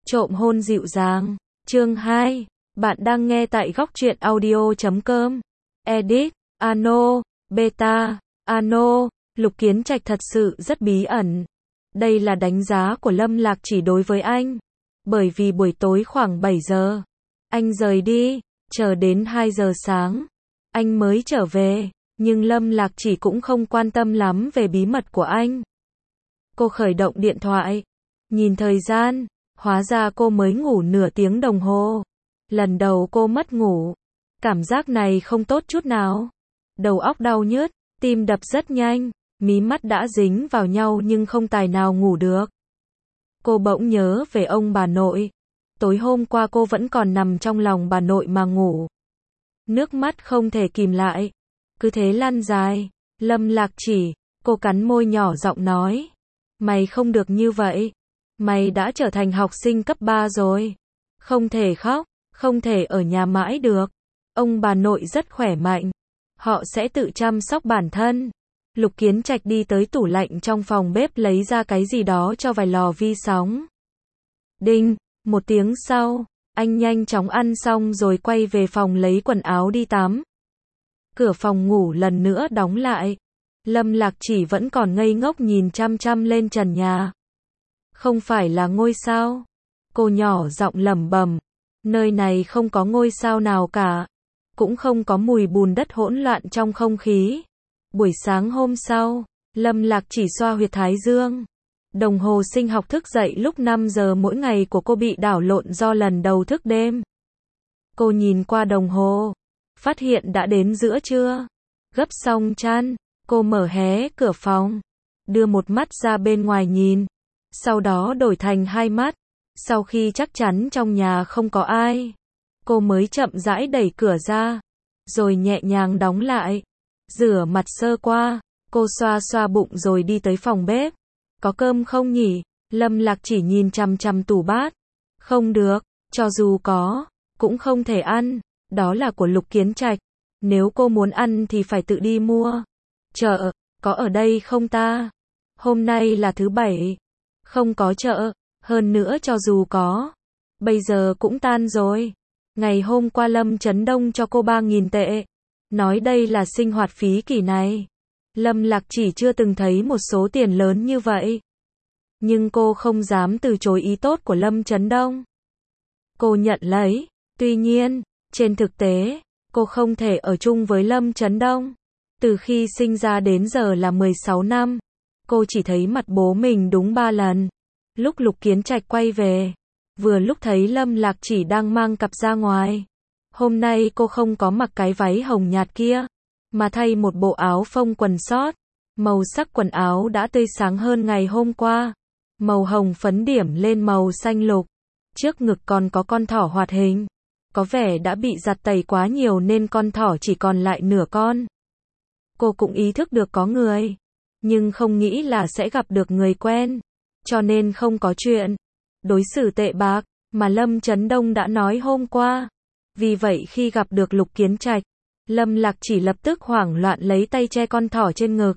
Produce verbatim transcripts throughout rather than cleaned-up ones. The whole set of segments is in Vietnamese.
Trộm hôn dịu dàng. Chương hai. Bạn đang nghe tại góc truyện audio chấm com. Edit. Ano. Beta. Ano. Lục Kiến Trạch thật sự rất bí ẩn. Đây là đánh giá của Lâm Lạc Chỉ đối với anh. Bởi vì buổi tối khoảng bảy giờ, anh rời đi, chờ đến hai giờ sáng, anh mới trở về. Nhưng Lâm Lạc Chỉ cũng không quan tâm lắm về bí mật của anh. Cô khởi động điện thoại, nhìn thời gian, hóa ra cô mới ngủ nửa tiếng đồng hồ. Lần đầu cô mất ngủ, cảm giác này không tốt chút nào. Đầu óc đau nhức, tim đập rất nhanh, mí mắt đã dính vào nhau nhưng không tài nào ngủ được. Cô bỗng nhớ về ông bà nội. Tối hôm qua cô vẫn còn nằm trong lòng bà nội mà ngủ. Nước mắt không thể kìm lại, cứ thế lăn dài. Lâm Lạc Chỉ, cô cắn môi nhỏ giọng nói. Mày không được như vậy. Mày đã trở thành học sinh cấp ba rồi. Không thể khóc, không thể ở nhà mãi được. Ông bà nội rất khỏe mạnh. Họ sẽ tự chăm sóc bản thân. Lục Kiến Trạch đi tới tủ lạnh trong phòng bếp lấy ra cái gì đó cho vài lò vi sóng. Đinh, một tiếng sau, anh nhanh chóng ăn xong rồi quay về phòng lấy quần áo đi tắm. Cửa phòng ngủ lần nữa đóng lại. Lâm Lạc Chỉ vẫn còn ngây ngốc nhìn chăm chăm lên trần nhà. Không phải là ngôi sao. Cô nhỏ giọng lẩm bẩm. Nơi này không có ngôi sao nào cả. Cũng không có mùi bùn đất hỗn loạn trong không khí. Buổi sáng hôm sau, Lâm Lạc Chỉ xoa huyệt thái dương. Đồng hồ sinh học thức dậy lúc năm giờ mỗi ngày của cô bị đảo lộn do lần đầu thức đêm. Cô nhìn qua đồng hồ, phát hiện đã đến giữa trưa. Gấp xong chăn, cô mở hé cửa phòng, đưa một mắt ra bên ngoài nhìn, sau đó đổi thành hai mắt. Sau khi chắc chắn trong nhà không có ai, cô mới chậm rãi đẩy cửa ra, rồi nhẹ nhàng đóng lại. Rửa mặt sơ qua, cô xoa xoa bụng rồi đi tới phòng bếp. Có cơm không nhỉ? Lâm Lạc Chỉ nhìn chằm chằm tủ bát. Không được, cho dù có, cũng không thể ăn. Đó là của Lục Kiến Trạch. Nếu cô muốn ăn thì phải tự đi mua. Chợ, có ở đây không ta? Hôm nay là thứ bảy. Không có chợ, hơn nữa cho dù có, bây giờ cũng tan rồi. Ngày hôm qua Lâm Chấn Đông cho cô ba nghìn tệ. Nói đây là sinh hoạt phí kỳ này. Lâm Lạc Chỉ chưa từng thấy một số tiền lớn như vậy. Nhưng cô không dám từ chối ý tốt của Lâm Chấn Đông. Cô nhận lấy. Tuy nhiên, trên thực tế, cô không thể ở chung với Lâm Chấn Đông. Từ khi sinh ra đến giờ là mười sáu năm. Cô chỉ thấy mặt bố mình đúng ba lần. Lúc Lục Kiến Trạch quay về, vừa lúc thấy Lâm Lạc Chỉ đang mang cặp ra ngoài. Hôm nay cô không có mặc cái váy hồng nhạt kia, mà thay một bộ áo phông quần sót. Màu sắc quần áo đã tươi sáng hơn ngày hôm qua. Màu hồng phấn điểm lên màu xanh lục. Trước ngực còn có con thỏ hoạt hình. Có vẻ đã bị giặt tẩy quá nhiều nên con thỏ chỉ còn lại nửa con. Cô cũng ý thức được có người, nhưng không nghĩ là sẽ gặp được người quen. Cho nên không có chuyện đối xử tệ bạc mà Lâm Chấn Đông đã nói hôm qua. Vì vậy khi gặp được Lục Kiến Trạch, Lâm Lạc Chỉ lập tức hoảng loạn lấy tay che con thỏ trên ngực.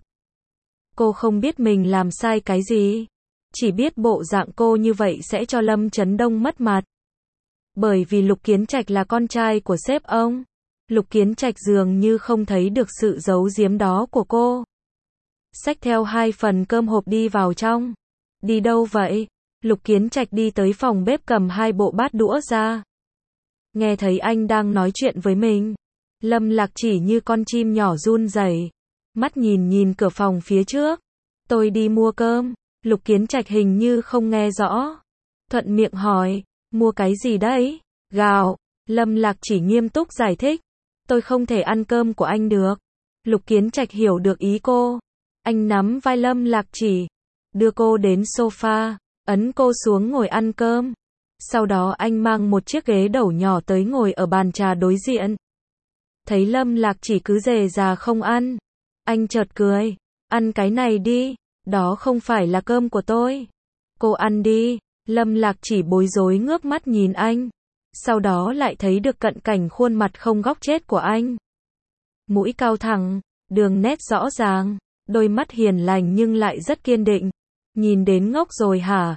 Cô không biết mình làm sai cái gì. Chỉ biết bộ dạng cô như vậy sẽ cho Lâm Chấn Đông mất mặt. Bởi vì Lục Kiến Trạch là con trai của sếp ông. Lục Kiến Trạch dường như không thấy được sự giấu giếm đó của cô. Xách theo hai phần cơm hộp đi vào trong. Đi đâu vậy? Lục Kiến Trạch đi tới phòng bếp cầm hai bộ bát đũa ra. Nghe thấy anh đang nói chuyện với mình, Lâm Lạc Chỉ như con chim nhỏ run rẩy, mắt nhìn nhìn cửa phòng phía trước. Tôi đi mua cơm. Lục Kiến Trạch hình như không nghe rõ, thuận miệng hỏi, mua cái gì đấy? Gạo. Lâm Lạc Chỉ nghiêm túc giải thích. Tôi không thể ăn cơm của anh được. Lục Kiến Trạch hiểu được ý cô. Anh nắm vai Lâm Lạc Chỉ, đưa cô đến sofa, ấn cô xuống ngồi ăn cơm. Sau đó anh mang một chiếc ghế đầu nhỏ tới ngồi ở bàn trà đối diện. Thấy Lâm Lạc Chỉ cứ dè dà không ăn, anh chợt cười. Ăn cái này đi, đó không phải là cơm của tôi. Cô ăn đi. Lâm Lạc Chỉ bối rối ngước mắt nhìn anh. Sau đó lại thấy được cận cảnh khuôn mặt không góc chết của anh. Mũi cao thẳng, đường nét rõ ràng, đôi mắt hiền lành nhưng lại rất kiên định. Nhìn đến ngốc rồi hả?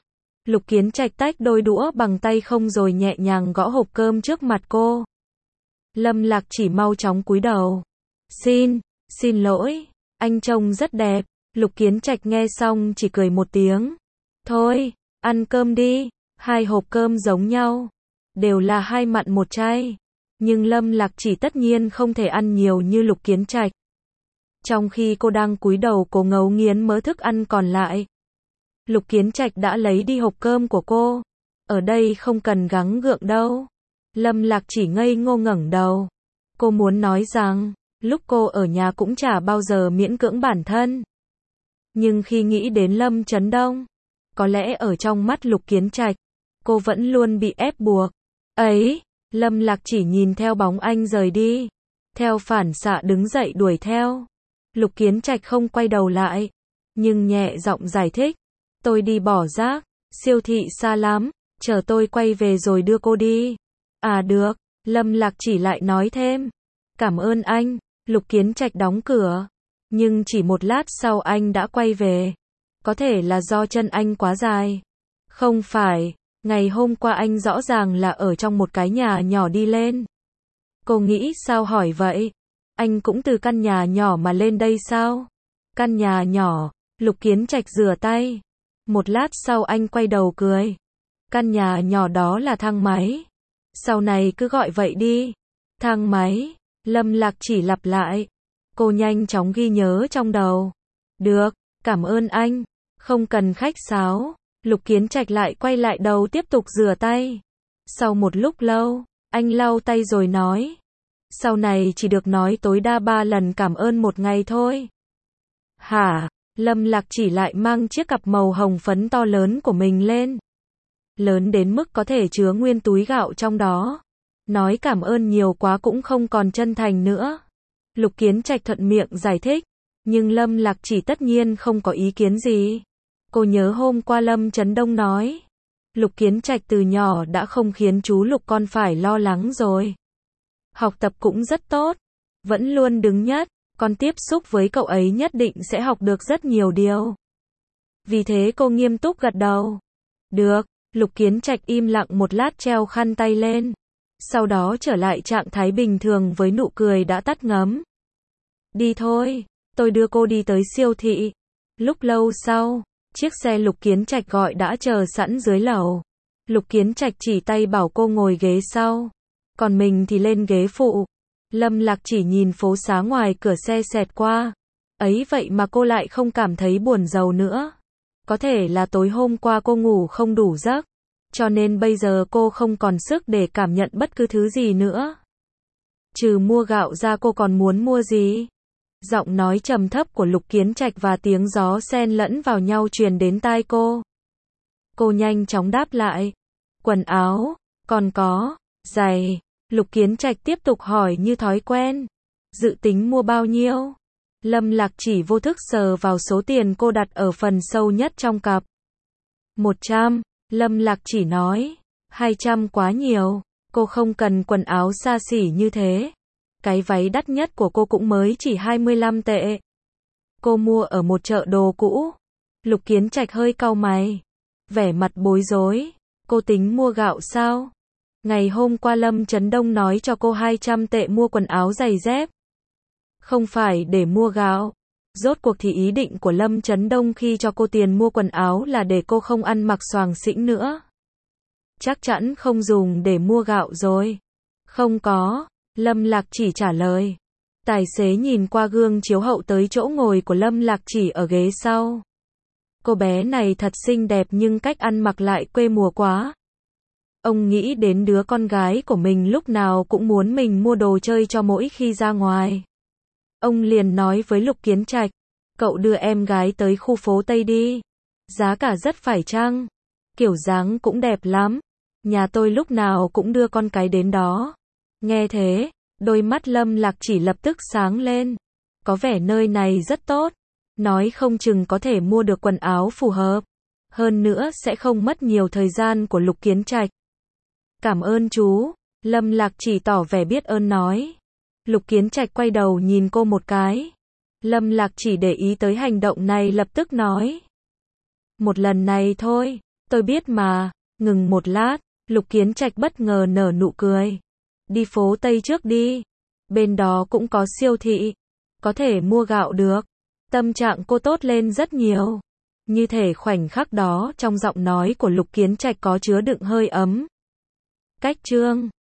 Lục Kiến Trạch tách đôi đũa bằng tay không rồi nhẹ nhàng gõ hộp cơm trước mặt cô. Lâm Lạc Chỉ mau chóng cúi đầu. Xin, xin lỗi, anh trông rất đẹp. Lục Kiến Trạch nghe xong chỉ cười một tiếng. Thôi, ăn cơm đi, hai hộp cơm giống nhau. Đều là hai mặn một chay. Nhưng Lâm Lạc Chỉ tất nhiên không thể ăn nhiều như Lục Kiến Trạch. Trong khi cô đang cúi đầu cô ngấu nghiến mớ thức ăn còn lại. Lục Kiến Trạch đã lấy đi hộp cơm của cô. Ở đây không cần gắng gượng đâu. Lâm Lạc Chỉ ngây ngô ngẩng đầu. Cô muốn nói rằng, lúc cô ở nhà cũng chả bao giờ miễn cưỡng bản thân. Nhưng khi nghĩ đến Lâm Chấn Đông, có lẽ ở trong mắt Lục Kiến Trạch, cô vẫn luôn bị ép buộc. Ấy, Lâm Lạc Chỉ nhìn theo bóng anh rời đi. Theo phản xạ đứng dậy đuổi theo. Lục Kiến Trạch không quay đầu lại, nhưng nhẹ giọng giải thích. Tôi đi bỏ rác, siêu thị xa lắm, chờ tôi quay về rồi đưa cô đi. À được, Lâm Lạc Chỉ lại nói thêm. Cảm ơn anh. Lục Kiến Trạch đóng cửa. Nhưng chỉ một lát sau anh đã quay về. Có thể là do chân anh quá dài. Không phải, ngày hôm qua anh rõ ràng là ở trong một cái nhà nhỏ đi lên. Cô nghĩ sao hỏi vậy? Anh cũng từ căn nhà nhỏ mà lên đây sao? Căn nhà nhỏ, Lục Kiến Trạch rửa tay. Một lát sau anh quay đầu cười. Căn nhà nhỏ đó là thang máy. Sau này cứ gọi vậy đi. Thang máy, Lâm Lạc Chỉ lặp lại. Cô nhanh chóng ghi nhớ trong đầu. Được, cảm ơn anh. Không cần khách sáo. Lục Kiến Trạch lại quay lại đầu tiếp tục rửa tay. Sau một lúc lâu, anh lau tay rồi nói. Sau này chỉ được nói tối đa ba lần cảm ơn một ngày thôi. Hả? Lâm Lạc Chỉ lại mang chiếc cặp màu hồng phấn to lớn của mình lên. Lớn đến mức có thể chứa nguyên túi gạo trong đó. Nói cảm ơn nhiều quá cũng không còn chân thành nữa. Lục Kiến Trạch thuận miệng giải thích. Nhưng Lâm Lạc Chỉ tất nhiên không có ý kiến gì. Cô nhớ hôm qua Lâm Chấn Đông nói. Lục Kiến Trạch từ nhỏ đã không khiến chú Lục con phải lo lắng rồi. Học tập cũng rất tốt. Vẫn luôn đứng nhất. Con tiếp xúc với cậu ấy nhất định sẽ học được rất nhiều điều. Vì thế cô nghiêm túc gật đầu. Được, Lục Kiến Trạch im lặng một lát treo khăn tay lên. Sau đó trở lại trạng thái bình thường với nụ cười đã tắt ngấm. Đi thôi, tôi đưa cô đi tới siêu thị. Lúc lâu sau, chiếc xe Lục Kiến Trạch gọi đã chờ sẵn dưới lầu. Lục Kiến Trạch chỉ tay bảo cô ngồi ghế sau. Còn mình thì lên ghế phụ. Lâm Lạc Chỉ nhìn phố xá ngoài cửa xe xẹt qua. Ấy vậy mà cô lại không cảm thấy buồn rầu nữa. Có thể là tối hôm qua cô ngủ không đủ giấc. Cho nên bây giờ cô không còn sức để cảm nhận bất cứ thứ gì nữa. Trừ mua gạo ra cô còn muốn mua gì? Giọng nói trầm thấp của Lục Kiến Trạch và tiếng gió xen lẫn vào nhau truyền đến tai cô. Cô nhanh chóng đáp lại. Quần áo, còn có, giày. Lục Kiến Trạch tiếp tục hỏi như thói quen. Dự tính mua bao nhiêu? Lâm Lạc Chỉ vô thức sờ vào số tiền cô đặt ở phần sâu nhất trong cặp. Một trăm, Lâm Lạc Chỉ nói. Hai trăm quá nhiều, cô không cần quần áo xa xỉ như thế. Cái váy đắt nhất của cô cũng mới chỉ hai mươi lăm tệ. Cô mua ở một chợ đồ cũ. Lục Kiến Trạch hơi cau mày. Vẻ mặt bối rối. Cô tính mua gạo sao? Ngày hôm qua Lâm Chấn Đông nói cho cô hai trăm tệ mua quần áo giày dép. Không phải để mua gạo. Rốt cuộc thì ý định của Lâm Chấn Đông khi cho cô tiền mua quần áo là để cô không ăn mặc xoàng xĩnh nữa. Chắc chắn không dùng để mua gạo rồi. Không có, Lâm Lạc Chỉ trả lời. Tài xế nhìn qua gương chiếu hậu tới chỗ ngồi của Lâm Lạc Chỉ ở ghế sau. Cô bé này thật xinh đẹp nhưng cách ăn mặc lại quê mùa quá. Ông nghĩ đến đứa con gái của mình lúc nào cũng muốn mình mua đồ chơi cho mỗi khi ra ngoài. Ông liền nói với Lục Kiến Trạch, cậu đưa em gái tới khu phố Tây đi. Giá cả rất phải chăng? Kiểu dáng cũng đẹp lắm. Nhà tôi lúc nào cũng đưa con cái đến đó. Nghe thế, đôi mắt Lâm Lạc Chỉ lập tức sáng lên. Có vẻ nơi này rất tốt. Nói không chừng có thể mua được quần áo phù hợp. Hơn nữa sẽ không mất nhiều thời gian của Lục Kiến Trạch. Cảm ơn chú, Lâm Lạc Chỉ tỏ vẻ biết ơn nói. Lục Kiến Trạch quay đầu nhìn cô một cái. Lâm Lạc Chỉ để ý tới hành động này lập tức nói. Một lần này thôi, tôi biết mà. Ngừng một lát, Lục Kiến Trạch bất ngờ nở nụ cười. Đi phố Tây trước đi. Bên đó cũng có siêu thị. Có thể mua gạo được. Tâm trạng cô tốt lên rất nhiều. Như thể khoảnh khắc đó trong giọng nói của Lục Kiến Trạch có chứa đựng hơi ấm. Cách chương